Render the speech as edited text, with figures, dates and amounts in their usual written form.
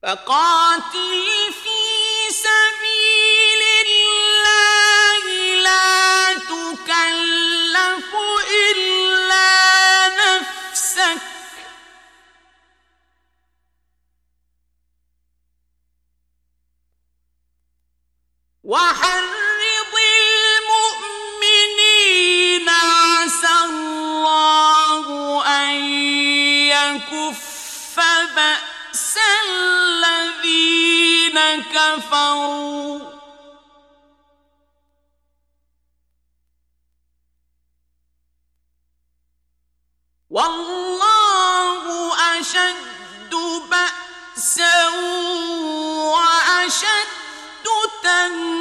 فقاتل في سبيل الله لا تكلف إلا نفسك وحرض المؤمنين عسى الله أن يكف بأس الذين كفروا والله أشد بأسا وأشد تنكيلا.